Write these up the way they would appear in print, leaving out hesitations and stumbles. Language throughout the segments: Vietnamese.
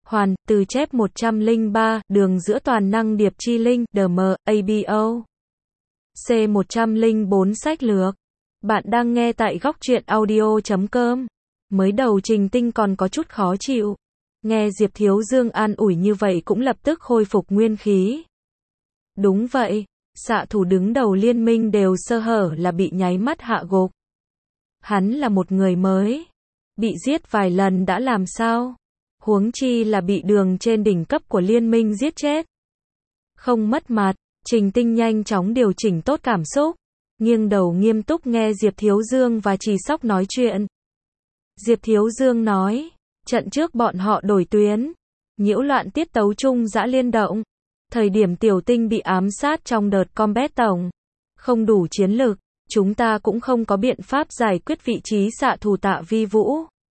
Hoàn, từ chép 103, đường giữa toàn năng điệp chi linh, DM, ABO. C104 sách lược. Bạn đang nghe tại góc truyện audio.com. Mới đầu Trình Tinh còn có chút khó chịu. Nghe Diệp Thiếu Dương an ủi như vậy cũng lập tức khôi phục nguyên khí. Đúng vậy, xạ thủ đứng đầu liên minh đều sơ hở là bị nháy mắt hạ gục. Hắn là một người mới. Bị giết vài lần đã làm sao? Huống chi là bị đường trên đỉnh cấp của liên minh giết chết. Không mất mặt, Trình Tinh nhanh chóng điều chỉnh tốt cảm xúc. Nghiêng đầu nghiêm túc nghe Diệp Thiếu Dương và Trì Sóc nói chuyện. Diệp Thiếu Dương nói, trận trước bọn họ đổi tuyến, nhiễu loạn tiết tấu chung dã liên động. Thời điểm Tiểu Tinh bị ám sát trong đợt combat tổng, không đủ chiến lực, chúng ta cũng không có biện pháp giải quyết vị trí xạ thủ Tạ Vi Vũ.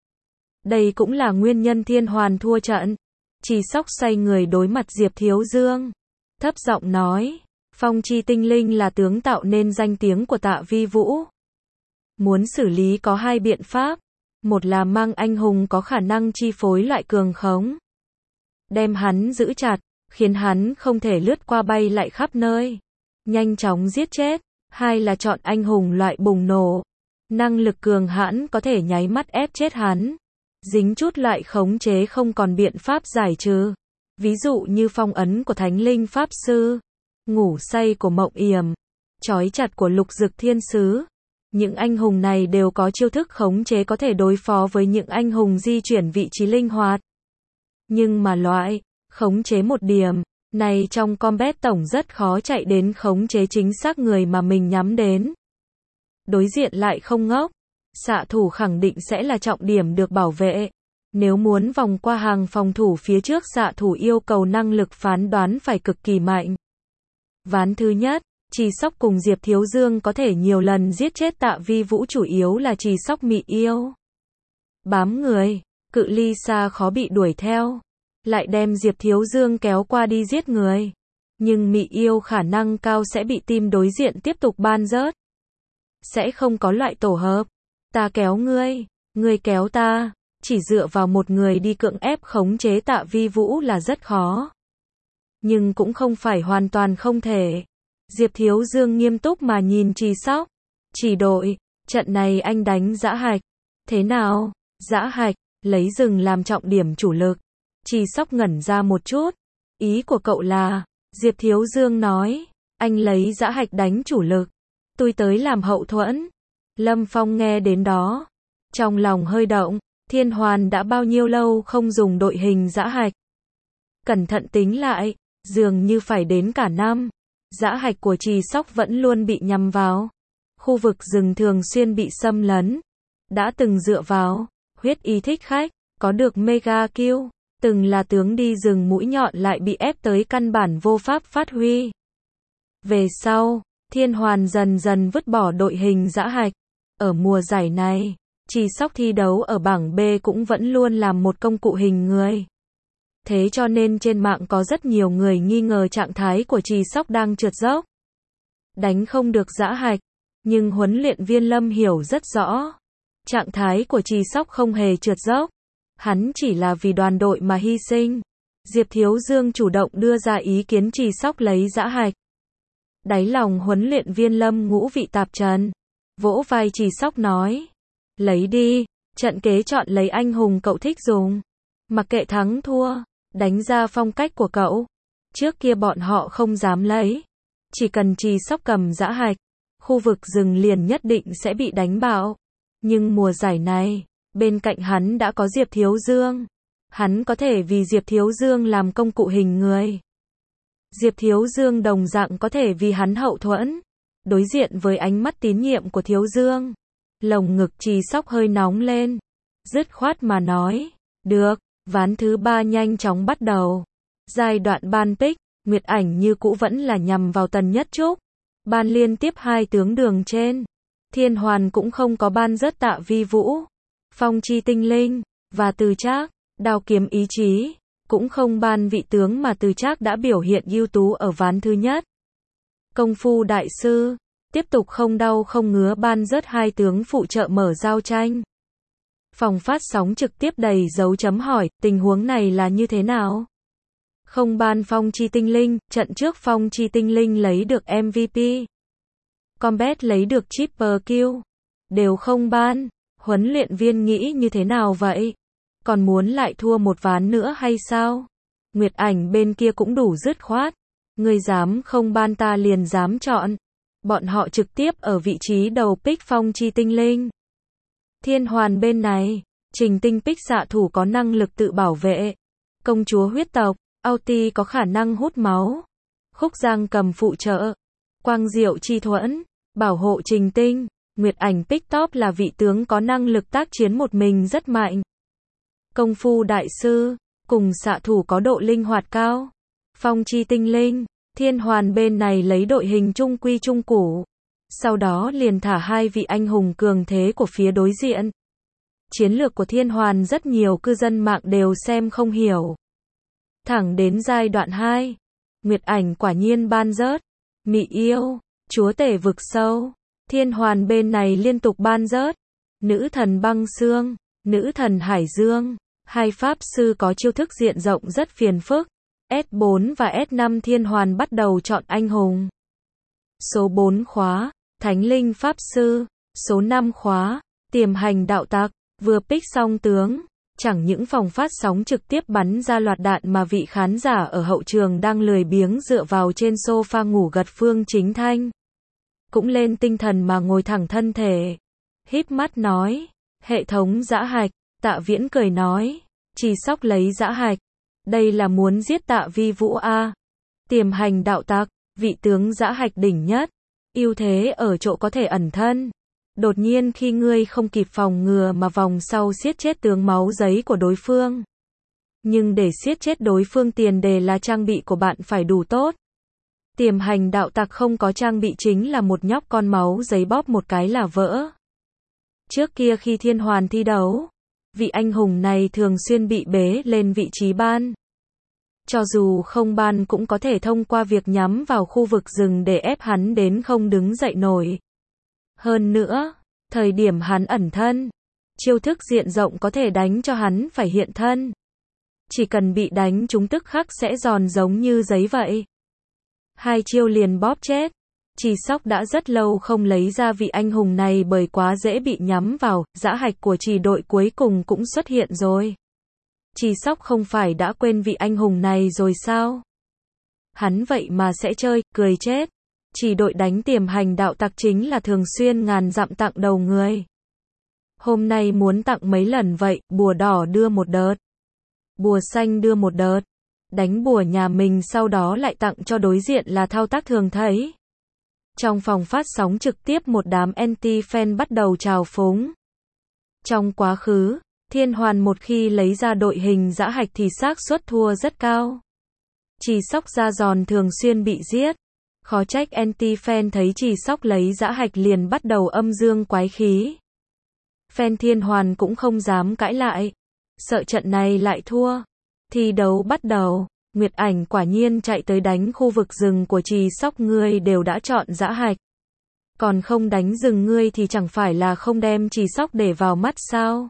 Đây cũng là nguyên nhân Thiên Hoàn thua trận. Trì Sóc xoay người đối mặt Diệp Thiếu Dương, thấp giọng nói, Phong Chi Tinh Linh là tướng tạo nên danh tiếng của Tạ Vi Vũ. Muốn xử lý có hai biện pháp, một là mang anh hùng có khả năng chi phối loại cường khống, đem hắn giữ chặt, khiến hắn không thể lướt qua bay lại khắp nơi, nhanh chóng giết chết. Hai là chọn anh hùng loại bùng nổ, năng lực cường hãn có thể nháy mắt ép chết hắn. Dính chút loại khống chế không còn biện pháp giải trừ. Ví dụ như phong ấn của Thánh Linh Pháp Sư, ngủ say của Mộng Yểm, trói chặt của Lục Dực Thiên Sứ. Những anh hùng này đều có chiêu thức khống chế có thể đối phó với những anh hùng di chuyển vị trí linh hoạt. Nhưng mà loại khống chế một điểm này trong combat tổng rất khó chạy đến khống chế chính xác người mà mình nhắm đến. Đối diện lại không ngốc. Xạ thủ khẳng định sẽ là trọng điểm được bảo vệ. Nếu muốn vòng qua hàng phòng thủ phía trước, xạ thủ yêu cầu năng lực phán đoán phải cực kỳ mạnh. Ván thứ nhất, Trì Sóc cùng Diệp Thiếu Dương có thể nhiều lần giết chết Tạ Vi Vũ, chủ yếu là Trì Sóc mị yêu bám người, cự ly xa khó bị đuổi theo, lại đem Diệp Thiếu Dương kéo qua đi giết người. Nhưng mị yêu khả năng cao sẽ bị team đối diện tiếp tục ban rớt. Sẽ không có loại tổ hợp ta kéo ngươi kéo ta, chỉ dựa vào một người đi cưỡng ép khống chế Tạ Vi Vũ là rất khó. Nhưng cũng không phải hoàn toàn không thể. Diệp Thiếu Dương nghiêm túc mà nhìn Trì Sóc. Chỉ đội, trận này anh đánh Dã Hạch. Thế nào? Dã Hạch, lấy rừng làm trọng điểm chủ lực. Trì Sóc ngẩn ra một chút. Ý của cậu là, Diệp Thiếu Dương nói, anh lấy Dã Hạch đánh chủ lực, tôi tới làm hậu thuẫn. Lâm Phong nghe đến đó, trong lòng hơi động. Thiên Hoàn đã bao nhiêu lâu không dùng đội hình Dã Hạch. Cẩn thận tính lại, dường như phải đến cả năm. Dã Hạch của Trì Sóc vẫn luôn bị nhắm vào. Khu vực rừng thường xuyên bị xâm lấn. Đã từng dựa vào huyết y thích khách, có được mega kill. Từng là tướng đi rừng mũi nhọn lại bị ép tới căn bản vô pháp phát huy. Về sau, Thiên Hoàn dần dần vứt bỏ đội hình Dã Hạch. Ở mùa giải này, Trì Sóc thi đấu ở bảng B cũng vẫn luôn làm một công cụ hình người. Thế cho nên trên mạng có rất nhiều người nghi ngờ trạng thái của Trì Sóc đang trượt dốc. Đánh không được Dã Hạch, nhưng huấn luyện viên Lâm hiểu rất rõ. Trạng thái của Trì Sóc không hề trượt dốc. Hắn chỉ là vì đoàn đội mà hy sinh. Diệp Thiếu Dương chủ động đưa ra ý kiến Trì Sóc lấy Dã Hạch. Đáy lòng huấn luyện viên Lâm ngũ vị tạp trần. Vỗ vai Trì Sóc nói, lấy đi, trận kế chọn lấy anh hùng cậu thích dùng. Mặc kệ thắng thua, đánh ra phong cách của cậu. Trước kia bọn họ không dám lấy. Chỉ cần Trì Sóc cầm Dã Hạch, khu vực rừng liền nhất định sẽ bị đánh bạo. Nhưng mùa giải này, bên cạnh hắn đã có Diệp Thiếu Dương. Hắn có thể vì Diệp Thiếu Dương làm công cụ hình người. Diệp Thiếu Dương đồng dạng có thể vì hắn hậu thuẫn. Đối diện với ánh mắt tín nhiệm của Thiếu Dương, lồng ngực Trì Sóc hơi nóng lên. Dứt khoát mà nói, được. Ván thứ 3 nhanh chóng bắt đầu. Giai đoạn ban pick, Nguyệt Ảnh như cũ vẫn là nhằm vào Tần Nhất Trúc. Ban liên tiếp 2 tướng đường trên. Thiên Hoàn cũng không có ban rớt Tạ Vi Vũ, Phong Chi Tinh Linh, và Từ Trác, Đao Kiếm Ý Chí. Cũng không ban vị tướng mà Từ Trác đã biểu hiện ưu tú ở ván thứ nhất. Công phu đại sư, tiếp tục không đau không ngứa ban rớt 2 tướng phụ trợ mở giao tranh. Phòng phát sóng trực tiếp đầy dấu chấm hỏi, tình huống này là như thế nào? Không ban Phong Chi Tinh Linh, trận trước Phong Chi Tinh Linh lấy được MVP. Combat lấy được Triple Kill. Đều không ban. Huấn luyện viên nghĩ như thế nào vậy? Còn muốn lại thua một ván nữa hay sao? Nguyệt Ảnh bên kia cũng đủ dứt khoát. Ngươi dám không ban ta liền dám chọn. Bọn họ trực tiếp ở vị trí đầu pick Phong Chi Tinh Linh. Thiên Hoàn bên này, Trình Tinh pick xạ thủ có năng lực tự bảo vệ. Công chúa huyết tộc, Ulti có khả năng hút máu. Khúc Giang cầm phụ trợ. Quang Diệu chi thuẫn, bảo hộ Trình Tinh. Nguyệt Ảnh pick top là vị tướng có năng lực tác chiến một mình rất mạnh. Công phu đại sư, cùng xạ thủ có độ linh hoạt cao. Phong Chi Tinh Linh, Thiên Hoàn bên này lấy đội hình trung quy trung củ. Sau đó liền thả hai vị anh hùng cường thế của phía đối diện. Chiến lược của Thiên Hoàn rất nhiều cư dân mạng đều xem không hiểu. Thẳng đến giai đoạn 2, Nguyệt Ảnh quả nhiên ban rớt. Mị yêu, chúa tể vực sâu. Thiên Hoàn bên này liên tục ban rớt. Nữ thần băng xương, nữ thần hải dương. Hai pháp sư có chiêu thức diện rộng rất phiền phức. S4 và S5 Thiên Hoàn bắt đầu chọn anh hùng. Số 4 khóa, Thánh Linh Pháp Sư. Số 5 khóa, Tiềm Hành Đạo Tặc. Vừa pick xong tướng, chẳng những phòng phát sóng trực tiếp bắn ra loạt đạn mà vị khán giả ở hậu trường đang lười biếng dựa vào trên sofa ngủ gật Phương Chính Thanh. Cũng lên tinh thần mà ngồi thẳng thân thể. Híp mắt nói, hệ thống dã hạch. Tạ Viễn cười nói, Chỉ Sóc lấy dã hạch. Đây là muốn giết Tạ Vi Vũ a. Tiềm Hành Đạo Tặc, vị tướng dã hạch đỉnh nhất. Ưu thế ở chỗ có thể ẩn thân. Đột nhiên khi ngươi không kịp phòng ngừa mà vòng sau siết chết tướng máu giấy của đối phương. Nhưng để siết chết đối phương tiền đề là trang bị của bạn phải đủ tốt. Tiềm Hành Đạo Tặc không có trang bị chính là một nhóc con máu giấy bóp một cái là vỡ. Trước kia khi Thiên Hoàn thi đấu, vị anh hùng này thường xuyên bị bế lên vị trí ban. Cho dù không ban cũng có thể thông qua việc nhắm vào khu vực rừng để ép hắn đến không đứng dậy nổi. Hơn nữa, thời điểm hắn ẩn thân, chiêu thức diện rộng có thể đánh cho hắn phải hiện thân. Chỉ cần bị đánh chúng tức khắc sẽ giòn giống như giấy vậy. Hai chiêu liền bóp chết. Chỉ Sóc đã rất lâu không lấy ra vị anh hùng này bởi quá dễ bị nhắm vào, dã hạch của Chỉ đội cuối cùng cũng xuất hiện rồi. Chỉ Sóc không phải đã quên vị anh hùng này rồi sao? Hắn vậy mà sẽ chơi, cười chết. Chỉ đội đánh Tiềm Hành Đạo Tặc chính là thường xuyên ngàn dặm tặng đầu người. Hôm nay muốn tặng mấy lần vậy, bùa đỏ đưa một đợt. Bùa xanh đưa một đợt. Đánh bùa nhà mình sau đó lại tặng cho đối diện là thao tác thường thấy. Trong phòng phát sóng trực tiếp một đám anti-fan bắt đầu trào phúng. Trong quá khứ, Thiên Hoàn một khi lấy ra đội hình dã hạch thì xác suất thua rất cao. Chỉ Sóc ra giòn thường xuyên bị giết. Khó trách anti-fan thấy Chỉ Sóc lấy dã hạch liền bắt đầu âm dương quái khí. Fan Thiên Hoàn cũng không dám cãi lại. Sợ trận này lại thua. Thi đấu bắt đầu. Nguyệt Ảnh quả nhiên chạy tới đánh khu vực rừng của Chỉ Sóc, ngươi đều đã chọn dã hạch. Còn không đánh rừng ngươi thì chẳng phải là không đem Chỉ Sóc để vào mắt sao?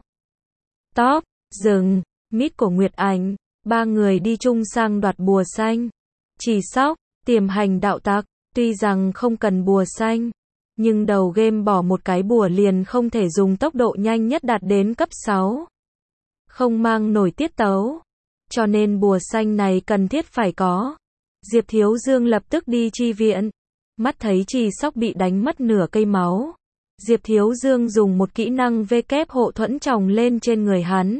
Top, rừng, mid của Nguyệt Ảnh, ba người đi chung sang đoạt bùa xanh. Chỉ Sóc, Tiềm Hành Đạo Tặc, tuy rằng không cần bùa xanh, nhưng đầu game bỏ một cái bùa liền không thể dùng tốc độ nhanh nhất đạt đến cấp 6. Không mang nổi tiết tấu. Cho nên bùa xanh này cần thiết phải có. Diệp Thiếu Dương lập tức đi chi viện. Mắt thấy Chỉ Sóc bị đánh mất nửa cây máu. Diệp Thiếu Dương dùng một kỹ năng V-kép hộ thuẫn chồng lên trên người hắn.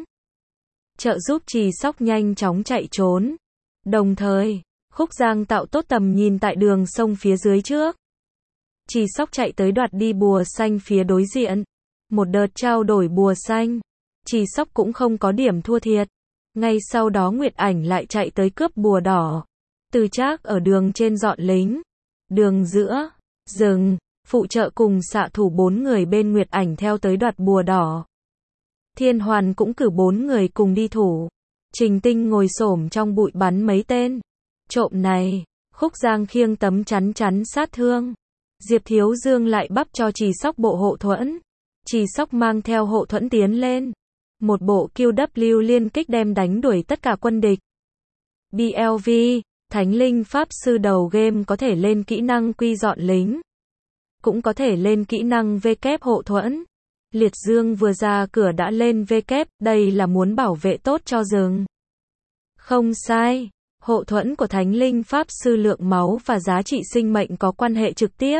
Trợ giúp Chỉ Sóc nhanh chóng chạy trốn. Đồng thời, Khúc Giang tạo tốt tầm nhìn tại đường sông phía dưới trước. Chỉ Sóc chạy tới đoạt đi bùa xanh phía đối diện. Một đợt trao đổi bùa xanh. Chỉ Sóc cũng không có điểm thua thiệt. Ngay sau đó Nguyệt Ảnh lại chạy tới cướp bùa đỏ. Từ Trác ở đường trên dọn lính. Đường giữa, rừng, phụ trợ cùng xạ thủ 4 người bên Nguyệt Ảnh theo tới đoạt bùa đỏ. Thiên Hoàn cũng cử 4 người cùng đi thủ. Trình Tinh ngồi xổm trong bụi bắn mấy tên. Trộm này, Khúc Giang khiêng tấm chắn chắn sát thương. Diệp Thiếu Dương lại bắp cho Chỉ Sóc bộ hộ thuẫn. Chỉ Sóc mang theo hộ thuẫn tiến lên. Một bộ QW liên kích đem đánh đuổi tất cả quân địch. BLV, Thánh linh pháp sư đầu game có thể lên kỹ năng quy dọn lính. Cũng có thể lên kỹ năng W hộ thuẫn. Liệt dương vừa ra cửa đã lên W, đây là muốn bảo vệ tốt cho rừng. Không sai, hộ thuẫn của thánh linh pháp sư lượng máu và giá trị sinh mệnh có quan hệ trực tiếp.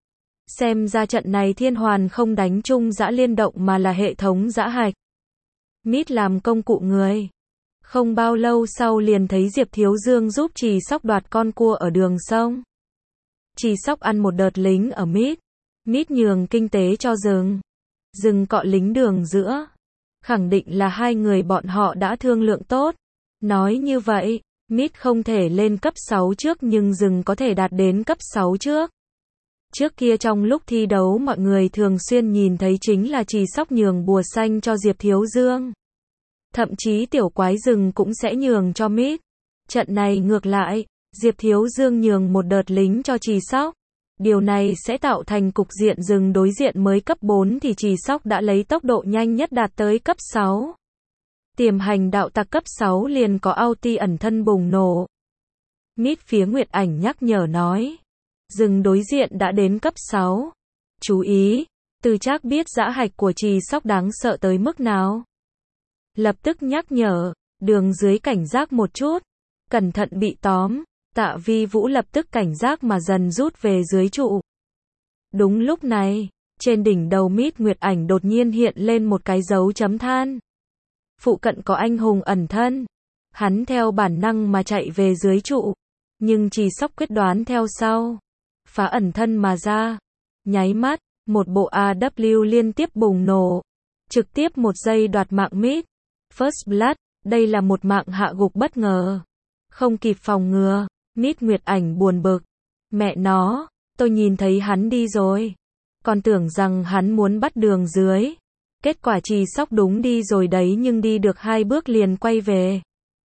Xem ra trận này thiên hoàn không đánh chung dã liên động mà là hệ thống dã hạch. Mít làm công cụ người. Không bao lâu sau liền thấy Diệp Thiếu Dương giúp Trì Sóc đoạt con cua ở đường sông. Trì Sóc ăn một đợt lính ở Mít. Mít nhường kinh tế cho rừng. Rừng cọ lính đường giữa. Khẳng định là hai người bọn họ đã thương lượng tốt. Nói như vậy, Mít không thể lên cấp 6 trước nhưng rừng có thể đạt đến cấp 6 trước. Trước kia trong lúc thi đấu mọi người thường xuyên nhìn thấy chính là Trì Sóc nhường bùa xanh cho Diệp Thiếu Dương. Thậm chí tiểu quái rừng cũng sẽ nhường cho Mít. Trận này ngược lại, Diệp Thiếu Dương nhường một đợt lính cho Trì Sóc. Điều này sẽ tạo thành cục diện rừng đối diện mới cấp 4 thì Trì Sóc đã lấy tốc độ nhanh nhất đạt tới cấp 6. Tiềm hành đạo tặc cấp 6 liền có ulti ẩn thân bùng nổ. Mít phía Nguyệt Ảnh nhắc nhở nói. Rừng đối diện đã đến cấp 6. Chú ý, Từ Trác biết dã hạch của Trì Sóc đáng sợ tới mức nào. Lập tức nhắc nhở, đường dưới cảnh giác một chút. Cẩn thận bị tóm. Tạ Vi Vũ lập tức cảnh giác mà dần rút về dưới trụ. Đúng lúc này, trên đỉnh đầu Mít Nguyệt Ảnh đột nhiên hiện lên một cái dấu chấm than. Phụ cận có anh hùng ẩn thân. Hắn theo bản năng mà chạy về dưới trụ. Nhưng Trì Sóc quyết đoán theo sau. Phá ẩn thân mà ra. Nháy mắt, một bộ AW liên tiếp bùng nổ. Trực tiếp một giây đoạt mạng Mít. First Blood, đây là một mạng hạ gục bất ngờ. Không kịp phòng ngừa. Mít Nguyệt Ảnh buồn bực. Mẹ nó, tôi nhìn thấy hắn đi rồi. Còn tưởng rằng hắn muốn bắt đường dưới. Kết quả Trì Sóc đúng đi rồi đấy nhưng đi được 2 bước liền quay về.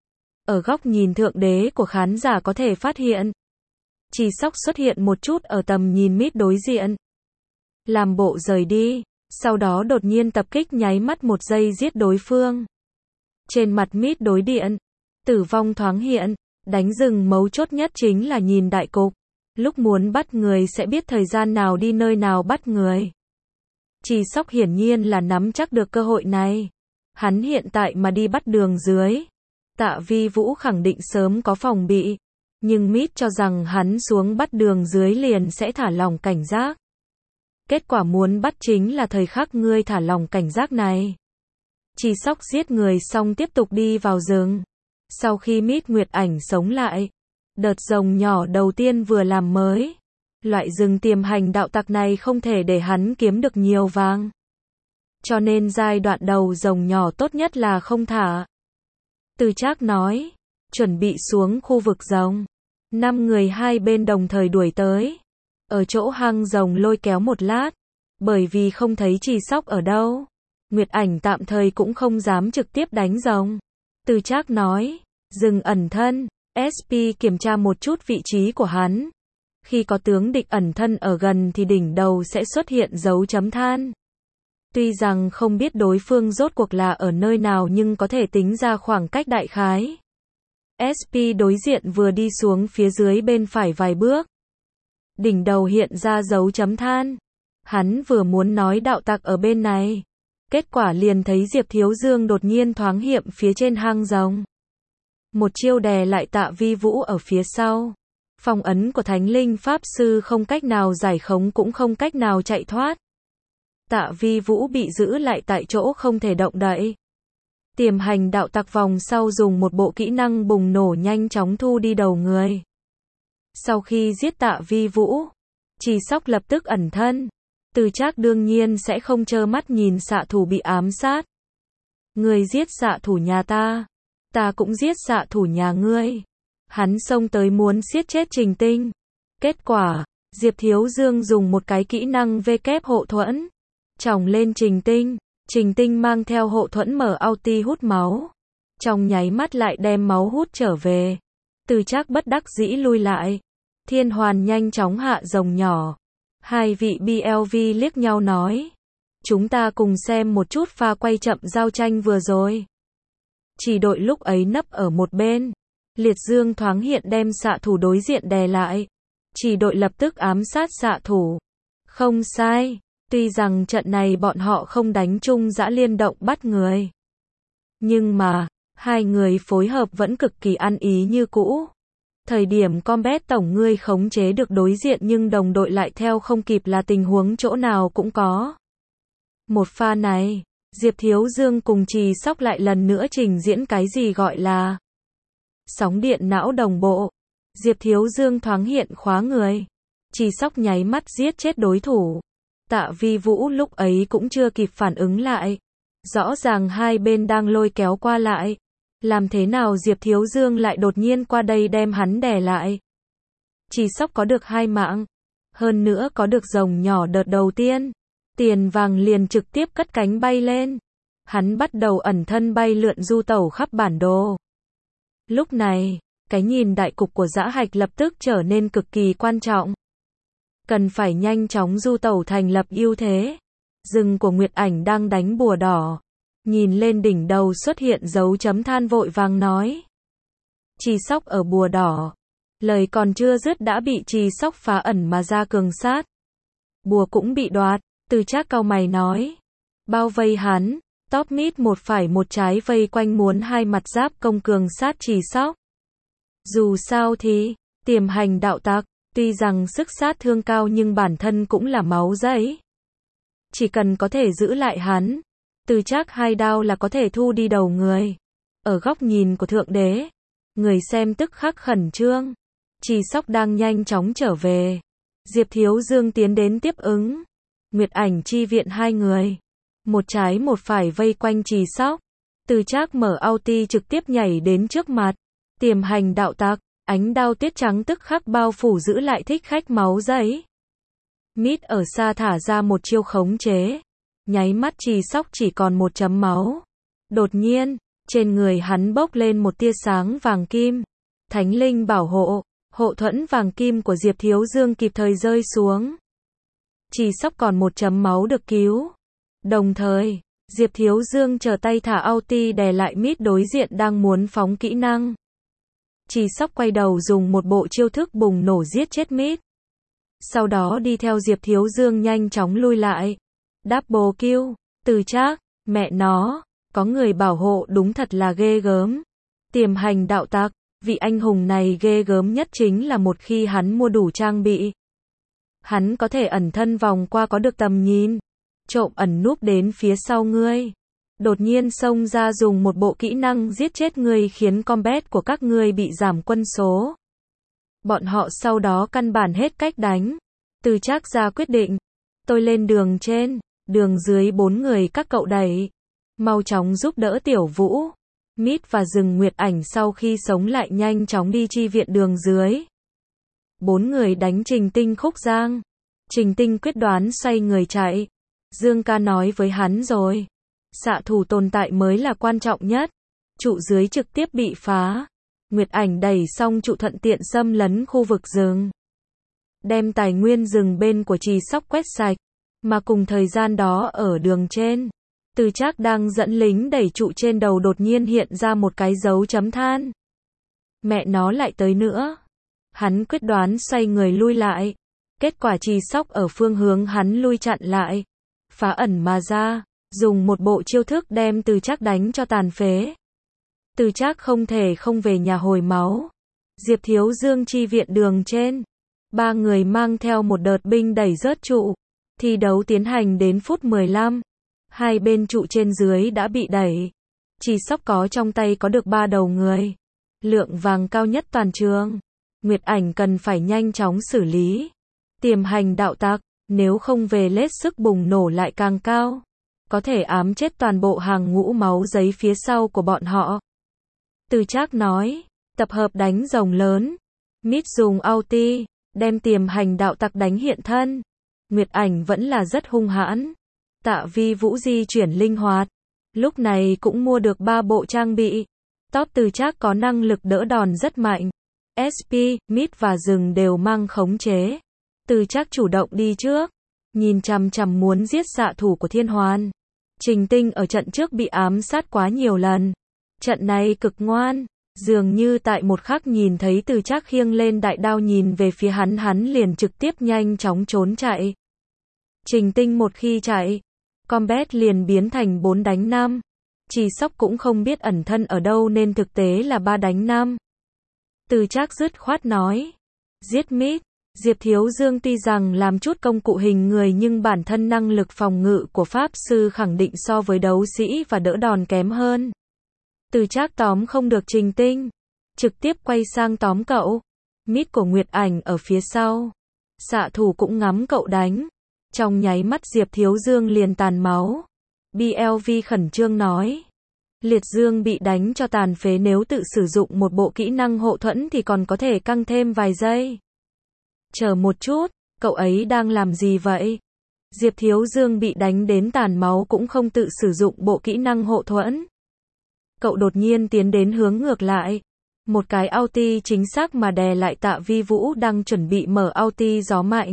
Ở góc nhìn thượng đế của khán giả có thể phát hiện. Trì Sóc xuất hiện một chút ở tầm nhìn Mít đối diện. Làm bộ rời đi. Sau đó đột nhiên tập kích nháy mắt một giây giết đối phương. Trên mặt Mít đối diện. Tử vong thoáng hiện. Đánh rừng mấu chốt nhất chính là nhìn đại cục. Lúc muốn bắt người sẽ biết thời gian nào đi nơi nào bắt người. Trì Sóc hiển nhiên là nắm chắc được cơ hội này. Hắn hiện tại mà đi bắt đường dưới. Tạ Vi Vũ khẳng định sớm có phòng bị. Nhưng Mít cho rằng hắn xuống bắt đường dưới liền sẽ thả lỏng cảnh giác. Kết quả muốn bắt chính là thời khắc ngươi thả lỏng cảnh giác này. Trì Sóc giết người xong tiếp tục đi vào rừng. Sau khi Mít Nguyệt Ảnh sống lại, đợt rồng nhỏ đầu tiên vừa làm mới. Loại rừng tiềm hành đạo tặc này không thể để hắn kiếm được nhiều vàng. Cho nên giai đoạn đầu rồng nhỏ tốt nhất là không thả. Từ Trác nói, chuẩn bị xuống khu vực rồng. 5 người hai bên đồng thời đuổi tới. Ở chỗ hang rồng lôi kéo một lát. Bởi vì không thấy Trì Sóc ở đâu. Nguyệt Ảnh tạm thời cũng không dám trực tiếp đánh rồng. Từ Trác nói, dừng ẩn thân, SP kiểm tra một chút vị trí của hắn. Khi có tướng địch ẩn thân ở gần thì đỉnh đầu sẽ xuất hiện dấu chấm than. Tuy rằng không biết đối phương rốt cuộc là ở nơi nào nhưng có thể tính ra khoảng cách đại khái. SP đối diện vừa đi xuống phía dưới bên phải vài bước. Đỉnh đầu hiện ra dấu chấm than. Hắn vừa muốn nói đạo tặc ở bên này. Kết quả liền thấy Diệp Thiếu Dương đột nhiên thoáng hiện phía trên hang rồng. Một chiêu đè lại Tạ Vi Vũ ở phía sau. Phong ấn của Thánh linh pháp sư không cách nào giải khống cũng không cách nào chạy thoát. Tạ Vi Vũ bị giữ lại tại chỗ không thể động đậy. Tiềm hành đạo tặc vòng sau dùng một bộ kỹ năng bùng nổ nhanh chóng thu đi đầu người. Sau khi giết Tạ Vi Vũ, Trì Sóc lập tức ẩn thân. Từ Trác đương nhiên sẽ không trơ mắt nhìn xạ thủ bị ám sát. Ngươi giết xạ thủ nhà ta, ta cũng giết xạ thủ nhà ngươi. Hắn xông tới muốn giết chết Trình Tinh. Kết quả, Diệp Thiếu Dương dùng một cái kỹ năng W hộ thuẫn. Chòng lên Trình Tinh. Trình Tinh mang theo hộ thuẫn mở ulti hút máu. Trong nháy mắt lại đem máu hút trở về. Từ Trác bất đắc dĩ lui lại. Thiên Hoàn nhanh chóng hạ rồng nhỏ. Hai vị BLV liếc nhau nói. Chúng ta cùng xem một chút pha quay chậm giao tranh vừa rồi. Chỉ đội lúc ấy nấp ở một bên. Liệt Dương thoáng hiện đem xạ thủ đối diện đè lại. Chỉ đội lập tức ám sát xạ thủ. Không sai. Tuy rằng trận này bọn họ không đánh chung dã liên động bắt người. Nhưng mà, hai người phối hợp vẫn cực kỳ ăn ý như cũ. Thời điểm combat tổng ngươi khống chế được đối diện nhưng đồng đội lại theo không kịp là tình huống chỗ nào cũng có. Một pha này, Diệp Thiếu Dương cùng Trì Sóc lại lần nữa trình diễn cái gì gọi là sóng điện não đồng bộ. Diệp Thiếu Dương thoáng hiện khóa người. Trì Sóc nháy mắt giết chết đối thủ. Tạ Vi Vũ lúc ấy cũng chưa kịp phản ứng lại. Rõ ràng hai bên đang lôi kéo qua lại. Làm thế nào Diệp Thiếu Dương lại đột nhiên qua đây đem hắn đè lại. Trì Sóc có được 2 mạng. Hơn nữa có được rồng nhỏ đợt đầu tiên. Tiền vàng liền trực tiếp cất cánh bay lên. Hắn bắt đầu ẩn thân bay lượn du tẩu khắp bản đồ. Lúc này, cái nhìn đại cục của Dã Hạch lập tức trở nên cực kỳ quan trọng. Cần phải nhanh chóng du tẩu thành lập ưu thế. Rừng của Nguyệt Ảnh đang đánh bùa đỏ. Nhìn lên đỉnh đầu xuất hiện dấu chấm than vội vàng nói. Trì Sóc ở bùa đỏ. Lời còn chưa dứt đã bị Trì Sóc phá ẩn mà ra cường sát. Bùa cũng bị đoạt. Từ Trác cau mày nói. Bao vây hắn. Top mid một phải một trái vây quanh muốn hai mặt giáp công cường sát Trì Sóc. Dù sao thì, tiềm hành đạo tặc, tuy rằng sức sát thương cao nhưng bản thân cũng là máu giấy. Chỉ cần có thể giữ lại hắn, Từ Trác 2 đao là có thể thu đi đầu người. Ở góc nhìn của Thượng Đế, người xem tức khắc khẩn trương. Trì Sóc đang nhanh chóng trở về. Diệp Thiếu Dương tiến đến tiếp ứng. Nguyệt Ảnh chi viện hai người. Một trái một phải vây quanh Trì Sóc. Từ Trác mở ulti trực tiếp nhảy đến trước mặt. Tiềm hành đạo tặc, ánh đao tiết trắng tức khắc bao phủ giữ lại thích khách máu giấy. Mít ở xa thả ra một chiêu khống chế. Nháy mắt Trì Sóc chỉ còn một chấm máu. Đột nhiên, trên người hắn bốc lên một tia sáng vàng kim. Thánh linh bảo hộ, hộ thuẫn vàng kim của Diệp Thiếu Dương kịp thời rơi xuống. Trì Sóc còn một chấm máu được cứu. Đồng thời, Diệp Thiếu Dương trở tay thả ulti đè lại mít đối diện đang muốn phóng kỹ năng. Trì Sóc quay đầu dùng một bộ chiêu thức bùng nổ giết chết mít. Sau đó đi theo Diệp Thiếu Dương nhanh chóng lui lại. Double kill, Từ Trác, mẹ nó, có người bảo hộ đúng thật là ghê gớm. Tiềm hành đạo tặc, vị anh hùng này ghê gớm nhất chính là một khi hắn mua đủ trang bị. Hắn có thể ẩn thân vòng qua có được tầm nhìn. Trộm ẩn núp đến phía sau ngươi. Đột nhiên xông ra dùng một bộ kỹ năng giết chết ngươi khiến combat của các ngươi bị giảm quân số. Bọn họ sau đó căn bản hết cách đánh. Từ Trác ra quyết định. Tôi lên đường trên, đường dưới 4 người các cậu đẩy. Mau chóng giúp đỡ Tiểu Vũ. Mít và Rừng Nguyệt Ảnh sau khi sống lại nhanh chóng đi chi viện đường dưới. 4 người đánh Trình Tinh khúc giang. Trình Tinh quyết đoán xoay người chạy. Dương ca nói với hắn rồi. Xạ thủ tồn tại mới là quan trọng nhất. Trụ dưới trực tiếp bị phá. Nguyệt Ảnh đẩy xong trụ thuận tiện xâm lấn khu vực rừng. Đem tài nguyên rừng bên của Trì Sóc quét sạch. Mà cùng thời gian đó ở đường trên. Từ Trác đang dẫn lính đẩy trụ trên đầu đột nhiên hiện ra một cái dấu chấm than. Mẹ nó lại tới nữa. Hắn quyết đoán xoay người lui lại. Kết quả Trì Sóc ở phương hướng hắn lui chặn lại. Phá ẩn mà ra. Dùng một bộ chiêu thức đem Từ Trác đánh cho tàn phế. Từ Trác không thể không về nhà hồi máu. Diệp Thiếu Dương chi viện đường trên. 3 người mang theo một đợt binh đẩy rớt trụ. Thi đấu tiến hành đến phút 15. Hai bên trụ trên dưới đã bị đẩy. Trì Sóc có trong tay có được 3 đầu người. Lượng vàng cao nhất toàn trường. Nguyệt Ảnh cần phải nhanh chóng xử lý. Tiềm hành đạo tặc, nếu không về lết sức bùng nổ lại càng cao. Có thể ám chết toàn bộ hàng ngũ máu giấy phía sau của bọn họ. Từ Trác nói, tập hợp đánh rồng lớn. Mít dùng ulti, đem tiềm hành đạo tặc đánh hiện thân. Nguyệt Ảnh vẫn là rất hung hãn. Tạ Vi Vũ di chuyển linh hoạt. Lúc này cũng mua được 3 bộ trang bị. Top Từ Trác có năng lực đỡ đòn rất mạnh. SP, Mít và Rừng đều mang khống chế. Từ Trác chủ động đi trước. nhìn chằm chằm muốn giết xạ thủ của Thiên Hoàn. Trình Tinh ở trận trước bị ám sát quá nhiều lần. Trận này cực ngoan, dường như tại một khắc nhìn thấy Từ Trác khiêng lên đại đao nhìn về phía hắn liền trực tiếp nhanh chóng trốn chạy. Trình Tinh một khi chạy, combat liền biến thành 4 đánh 5. Trì Sóc cũng không biết ẩn thân ở đâu nên thực tế là 3 đánh 5. Từ Trác dứt khoát nói, giết mít. Diệp Thiếu Dương tuy rằng làm chút công cụ hình người nhưng bản thân năng lực phòng ngự của Pháp Sư khẳng định so với đấu sĩ và đỡ đòn kém hơn. Từ Trác tóm không được Trình Tinh, trực tiếp quay sang tóm cậu. Mít của Nguyệt Ảnh ở phía sau. Xạ thủ cũng ngắm cậu đánh. Trong nháy mắt Diệp Thiếu Dương liền tàn máu. BLV khẩn trương nói. Liệt Dương bị đánh cho tàn phế, nếu tự sử dụng một bộ kỹ năng hộ thuẫn thì còn có thể căng thêm vài giây. Chờ một chút, cậu ấy đang làm gì vậy? Diệp Thiếu Dương bị đánh đến tàn máu cũng không tự sử dụng bộ kỹ năng hộ thuẫn. Cậu đột nhiên tiến đến hướng ngược lại. Một cái ulti chính xác mà đè lại Tạ Vi Vũ đang chuẩn bị mở ulti gió mạnh.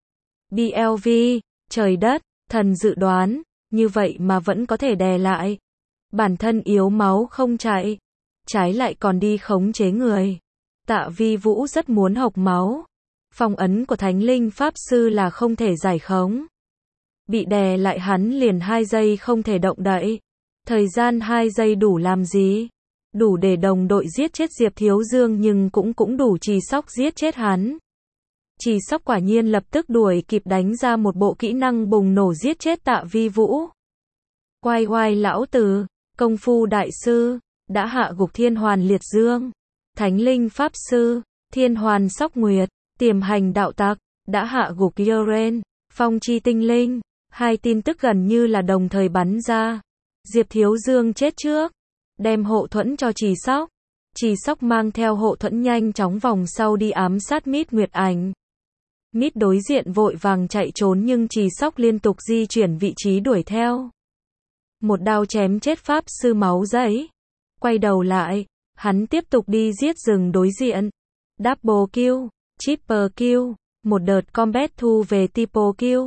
BLV, trời đất, thần dự đoán, như vậy mà vẫn có thể đè lại. Bản thân yếu máu không chạy, trái lại còn đi khống chế người. Tạ Vi Vũ rất muốn hộc máu. Phong ấn của Thánh Linh Pháp Sư là không thể giải khống. Bị đè lại hắn liền 2 giây không thể động đậy. Thời gian 2 giây đủ làm gì? Đủ để đồng đội giết chết Diệp Thiếu Dương nhưng cũng đủ Trì Sóc giết chết hắn. Trì Sóc quả nhiên lập tức đuổi kịp đánh ra một bộ kỹ năng bùng nổ giết chết Tạ Vi Vũ. Quay quay lão tử, công phu đại sư, đã hạ gục Thiên Hoàn Liệt Dương. Thánh Linh Pháp Sư, Thiên Hoàn Sóc Nguyệt, Tiềm Hành Đạo Tặc, đã hạ gục Yoren, Phong Chi Tinh Linh. 2 tin tức gần như là đồng thời bắn ra. Diệp Thiếu Dương chết trước, đem hộ thuẫn cho Trì Sóc. Trì Sóc mang theo hộ thuẫn nhanh chóng vòng sau đi ám sát Mít Nguyệt Ảnh. Mít đối diện vội vàng chạy trốn nhưng Trì Sóc liên tục di chuyển vị trí đuổi theo. Một đao chém chết Pháp Sư máu giấy. Quay đầu lại, hắn tiếp tục đi giết rừng đối diện. Double kill, triple kill, một đợt combat thu về triple kill.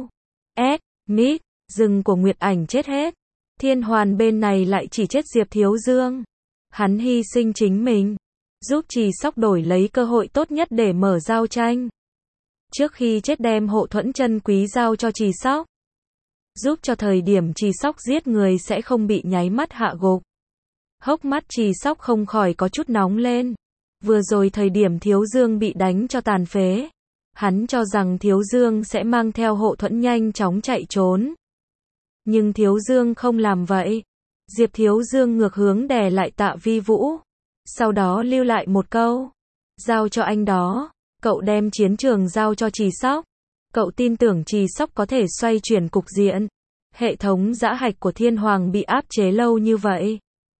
Mít, rừng của Nguyệt Ảnh chết hết. Thiên Hoàn bên này lại chỉ chết Diệp Thiếu Dương. Hắn hy sinh chính mình, giúp Trì Sóc đổi lấy cơ hội tốt nhất để mở giao tranh. Trước khi chết đem hộ thuẫn chân quý giao cho Trì Sóc, giúp cho thời điểm Trì Sóc giết người sẽ không bị nháy mắt hạ gục. Hốc mắt Trì Sóc không khỏi có chút nóng lên. Vừa rồi thời điểm Thiếu Dương bị đánh cho tàn phế, hắn cho rằng Thiếu Dương sẽ mang theo hộ thuẫn nhanh chóng chạy trốn. Nhưng Thiếu Dương không làm vậy. Diệp Thiếu Dương ngược hướng đè lại Tạ Vi Vũ. Sau đó lưu lại một câu. Giao cho anh đó. Cậu đem chiến trường giao cho Trì Sóc. Cậu tin tưởng Trì Sóc có thể xoay chuyển cục diện. Hệ thống dã hạch của Thiên Hoàng bị áp chế lâu như vậy.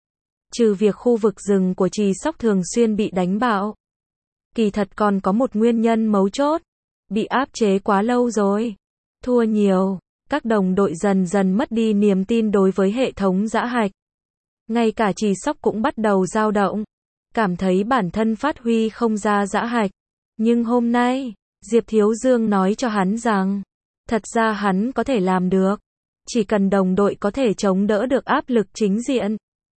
Trừ việc khu vực rừng của Trì Sóc thường xuyên bị đánh bạo, kỳ thật còn có một nguyên nhân mấu chốt. Bị áp chế quá lâu rồi. Thua nhiều. Các đồng đội dần dần mất đi niềm tin đối với hệ thống dã hạch. Ngay cả Trì Sóc cũng bắt đầu dao động. Cảm thấy bản thân phát huy không ra dã hạch. Nhưng hôm nay, Diệp Thiếu Dương nói cho hắn rằng, thật ra hắn có thể làm được. Chỉ cần đồng đội có thể chống đỡ được áp lực chính diện.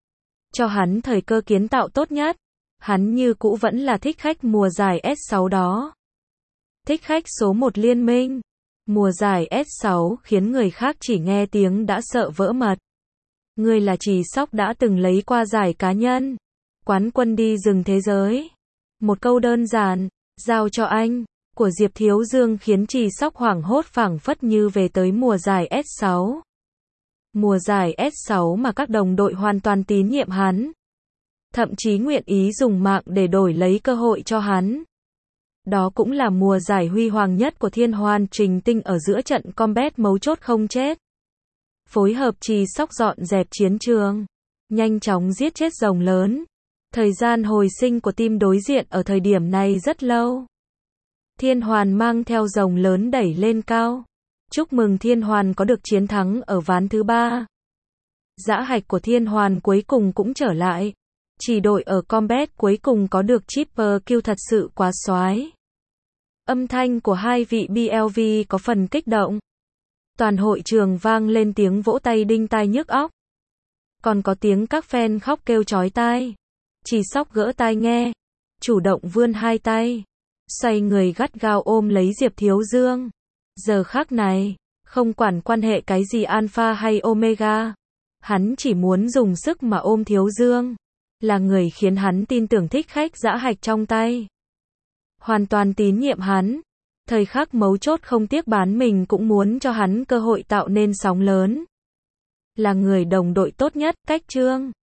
Cho hắn thời cơ kiến tạo tốt nhất. Hắn như cũ vẫn là thích khách mùa giải S6 đó. Thích khách số 1 liên minh. Mùa giải S6 khiến người khác chỉ nghe tiếng đã sợ vỡ mật. Người là Trì Sóc đã từng lấy qua giải cá nhân. Quán quân đi rừng thế giới. Một câu đơn giản, giao cho anh, của Diệp Thiếu Dương khiến Trì Sóc hoảng hốt phảng phất như về tới mùa giải S6. Mùa giải S6 mà các đồng đội hoàn toàn tín nhiệm hắn. Thậm chí nguyện ý dùng mạng để đổi lấy cơ hội cho hắn. Đó cũng là mùa giải huy hoàng nhất của Thiên Hoàn. Trình Tinh ở giữa trận combat mấu chốt không chết. Phối hợp Trì Sóc dọn dẹp chiến trường. Nhanh chóng giết chết rồng lớn. Thời gian hồi sinh của team đối diện ở thời điểm này rất lâu. Thiên Hoàn mang theo rồng lớn đẩy lên cao. Chúc mừng Thiên Hoàn có được chiến thắng ở ván thứ 3. Dã hạch của Thiên Hoàn cuối cùng cũng trở lại. Chỉ đội ở combat cuối cùng có được triple kill thật sự quá xoái. Âm thanh của hai vị BLV có phần kích động. Toàn hội trường vang lên tiếng vỗ tay đinh tai nhức óc. Còn có tiếng các fan khóc kêu chói tai. Chỉ Sóc gỡ tai nghe, chủ động vươn hai tay, xoay người gắt gao ôm lấy Diệp Thiếu Dương. Giờ khắc này, không quản quan hệ cái gì alpha hay omega, hắn chỉ muốn dùng sức mà ôm Thiếu Dương, là người khiến hắn tin tưởng thích khách dã hạch trong tay. Hoàn toàn tín nhiệm hắn, thời khắc mấu chốt không tiếc bán mình cũng muốn cho hắn cơ hội tạo nên sóng lớn. Là người đồng đội tốt nhất, Cách Trương.